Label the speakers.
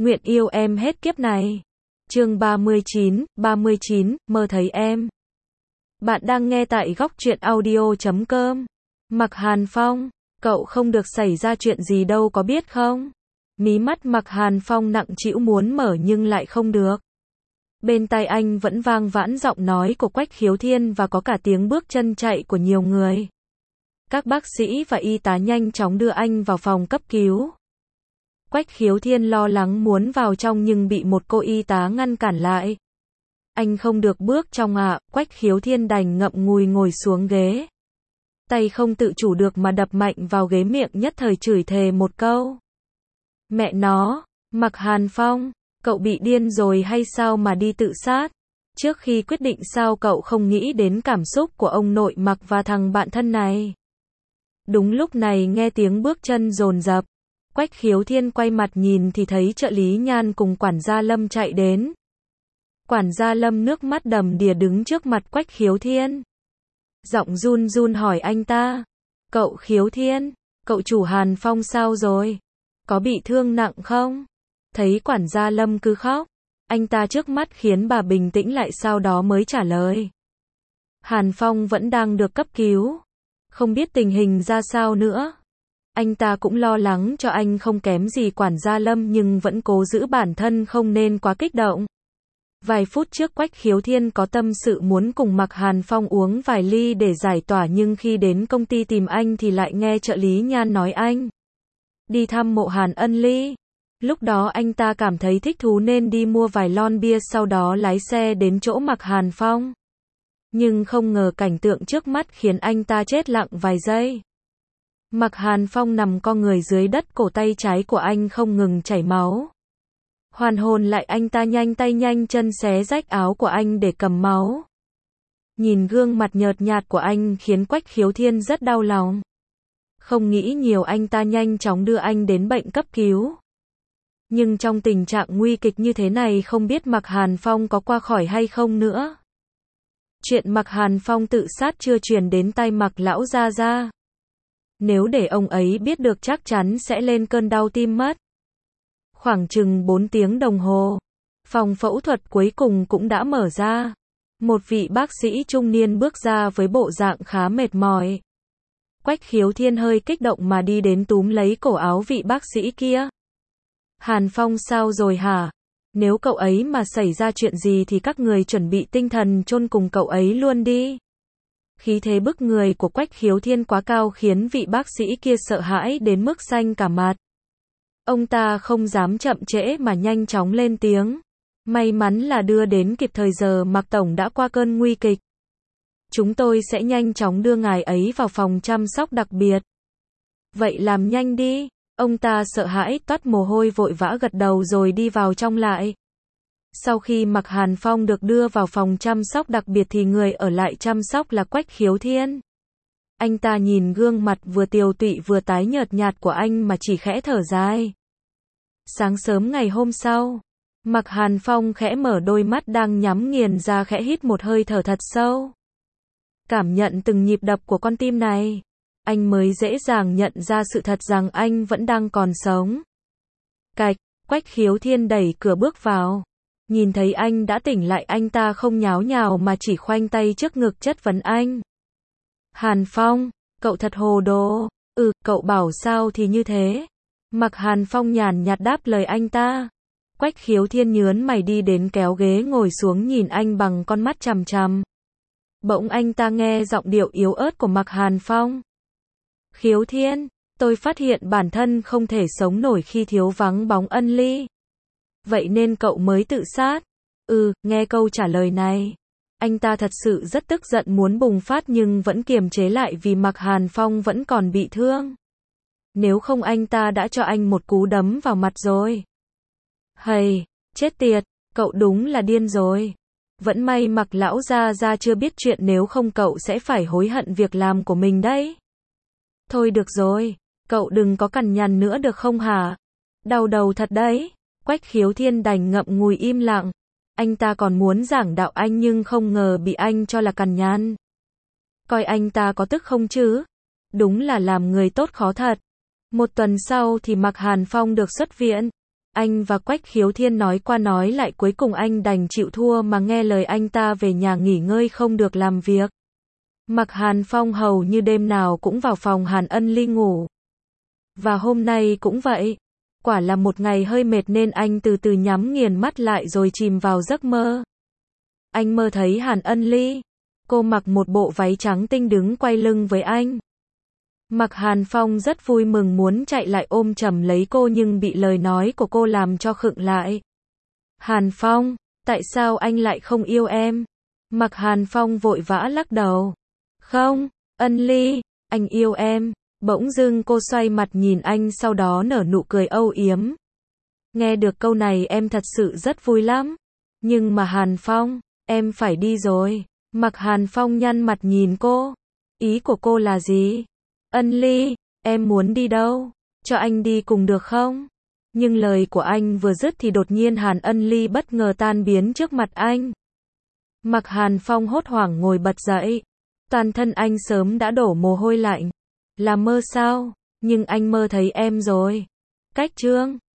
Speaker 1: Nguyện yêu em hết kiếp này. Chương 39, mơ thấy em. Bạn đang nghe tại góc truyện audio.com. Mạc Hàn Phong, cậu không được xảy ra chuyện gì đâu có biết không? Mí mắt Mạc Hàn Phong nặng trĩu muốn mở nhưng lại không được. Bên tai anh vẫn vang vãn giọng nói của Quách Khiếu Thiên và có cả tiếng bước chân chạy của nhiều người. Các bác sĩ và y tá nhanh chóng đưa anh vào phòng cấp cứu. Quách Khiếu Thiên lo lắng muốn vào trong nhưng bị một cô y tá ngăn cản lại. Anh không được bước trong ạ, Quách Khiếu Thiên đành ngậm ngùi ngồi xuống ghế. Tay không tự chủ được mà đập mạnh vào ghế, miệng nhất thời chửi thề một câu. Mẹ nó, Mạc Hàn Phong, cậu bị điên rồi hay sao mà đi tự sát? Trước khi quyết định sao cậu không nghĩ đến cảm xúc của ông nội Mạc và thằng bạn thân này? Đúng lúc này nghe tiếng bước chân dồn dập. Quách Khiếu Thiên quay mặt nhìn thì thấy trợ lý Nhan cùng quản gia Lâm chạy đến. Quản gia Lâm nước mắt đầm đìa đứng trước mặt Quách Khiếu Thiên. Giọng run run hỏi anh ta. Cậu Khiếu Thiên, cậu chủ Hàn Phong sao rồi? Có bị thương nặng không? Thấy quản gia Lâm cứ khóc, anh ta trước mắt khiến bà bình tĩnh lại, sau đó mới trả lời. Hàn Phong vẫn đang được cấp cứu. Không biết tình hình ra sao nữa. Anh ta cũng lo lắng cho anh không kém gì quản gia Lâm nhưng vẫn cố giữ bản thân không nên quá kích động. Vài phút trước Quách Khiếu Thiên có tâm sự muốn cùng Mạc Hàn Phong uống vài ly để giải tỏa, nhưng khi đến công ty tìm anh thì lại nghe trợ lý Nhan nói anh đi thăm mộ Hàn Ân Ly. Lúc đó anh ta cảm thấy thích thú nên đi mua vài lon bia, sau đó lái xe đến chỗ Mạc Hàn Phong. Nhưng không ngờ cảnh tượng trước mắt khiến anh ta chết lặng vài giây. Mạc Hàn Phong nằm co người dưới đất, cổ tay trái của anh không ngừng chảy máu. Hoàn hồn lại anh ta nhanh tay nhanh chân xé rách áo của anh để cầm máu. Nhìn gương mặt nhợt nhạt của anh khiến Quách Khiếu Thiên rất đau lòng. Không nghĩ nhiều, anh ta nhanh chóng đưa anh đến bệnh cấp cứu. Nhưng trong tình trạng nguy kịch như thế này không biết Mạc Hàn Phong có qua khỏi hay không nữa. Chuyện Mạc Hàn Phong tự sát chưa truyền đến tai Mạc lão gia gia. Nếu để ông ấy biết được chắc chắn sẽ lên cơn đau tim mất. Khoảng chừng 4 tiếng đồng hồ, phòng phẫu thuật cuối cùng cũng đã mở ra. Một vị bác sĩ trung niên bước ra với bộ dạng khá mệt mỏi. Quách Khiếu Thiên hơi kích động mà đi đến túm lấy cổ áo vị bác sĩ kia. Hàn Phong sao rồi hả? Nếu cậu ấy mà xảy ra chuyện gì thì các người chuẩn bị tinh thần chôn cùng cậu ấy luôn đi. Khí thế bức người của Quách Khiếu Thiên quá cao khiến vị bác sĩ kia sợ hãi đến mức xanh cả mặt. Ông ta không dám chậm trễ mà nhanh chóng lên tiếng. May mắn là đưa đến kịp thời, giờ Mạc Tổng đã qua cơn nguy kịch. Chúng tôi sẽ nhanh chóng đưa ngài ấy vào phòng chăm sóc đặc biệt. Vậy làm nhanh đi. Ông ta sợ hãi toát mồ hôi vội vã gật đầu rồi đi vào trong lại. Sau khi Mạc Hàn Phong được đưa vào phòng chăm sóc đặc biệt thì người ở lại chăm sóc là Quách Khiếu Thiên. Anh ta nhìn gương mặt vừa tiều tụy vừa tái nhợt nhạt của anh mà chỉ khẽ thở dài. Sáng sớm ngày hôm sau, Mạc Hàn Phong khẽ mở đôi mắt đang nhắm nghiền ra, khẽ hít một hơi thở thật sâu. Cảm nhận từng nhịp đập của con tim này, anh mới dễ dàng nhận ra sự thật rằng anh vẫn đang còn sống. Cạch, Quách Khiếu Thiên đẩy cửa bước vào. Nhìn thấy anh đã tỉnh lại, anh ta không nháo nhào mà chỉ khoanh tay trước ngực chất vấn anh. Hàn Phong, cậu thật hồ đồ. Cậu bảo sao thì như thế. Mạc Hàn Phong nhàn nhạt đáp lời anh ta. Quách Khiếu Thiên nhớn mày đi đến kéo ghế ngồi xuống nhìn anh bằng con mắt chằm chằm. Bỗng anh ta nghe giọng điệu yếu ớt của Mạc Hàn Phong. Khiếu Thiên, tôi phát hiện bản thân không thể sống nổi khi thiếu vắng bóng Ân Ly. Vậy nên cậu mới tự sát. Nghe câu trả lời này, anh ta thật sự rất tức giận muốn bùng phát nhưng vẫn kiềm chế lại vì Mạc Hàn Phong vẫn còn bị thương. Nếu không anh ta đã cho anh một cú đấm vào mặt rồi. Hầy, chết tiệt, cậu đúng là điên rồi. Vẫn may Mạc lão gia gia chưa biết chuyện, nếu không cậu sẽ phải hối hận việc làm của mình đấy. Thôi được rồi, cậu đừng có cằn nhằn nữa được không hả? Đau đầu thật đấy. Quách Khiếu Thiên đành ngậm ngùi im lặng. Anh ta còn muốn giảng đạo anh nhưng không ngờ bị anh cho là cằn nhằn. Coi anh ta có tức không chứ? Đúng là làm người tốt khó thật. Một tuần sau thì Mạc Hàn Phong được xuất viện. Anh và Quách Khiếu Thiên nói qua nói lại cuối cùng anh đành chịu thua mà nghe lời anh ta về nhà nghỉ ngơi không được làm việc. Mạc Hàn Phong hầu như đêm nào cũng vào phòng Hàn Ân Ly ngủ. Và hôm nay cũng vậy. Quả là một ngày hơi mệt nên anh từ từ nhắm nghiền mắt lại rồi chìm vào giấc mơ. Anh mơ thấy Hàn Ân Ly. Cô mặc một bộ váy trắng tinh đứng quay lưng với anh. Mạc Hàn Phong rất vui mừng muốn chạy lại ôm chầm lấy cô nhưng bị lời nói của cô làm cho khựng lại. Hàn Phong, tại sao anh lại không yêu em? Mạc Hàn Phong vội vã lắc đầu. Không, Ân Ly, anh yêu em. Bỗng dưng cô xoay mặt nhìn anh sau đó nở nụ cười âu yếm. Nghe được câu này em thật sự rất vui lắm. Nhưng mà Hàn Phong, em phải đi rồi. Mạc Hàn Phong nhăn mặt nhìn cô. Ý của cô là gì? Ân Ly, em muốn đi đâu? Cho anh đi cùng được không? Nhưng lời của anh vừa dứt thì đột nhiên Hàn Ân Ly bất ngờ tan biến trước mặt anh. Mạc Hàn Phong hốt hoảng ngồi bật dậy. Toàn thân anh sớm đã đổ mồ hôi lạnh. Là mơ sao? Nhưng anh mơ thấy em rồi. Cách chương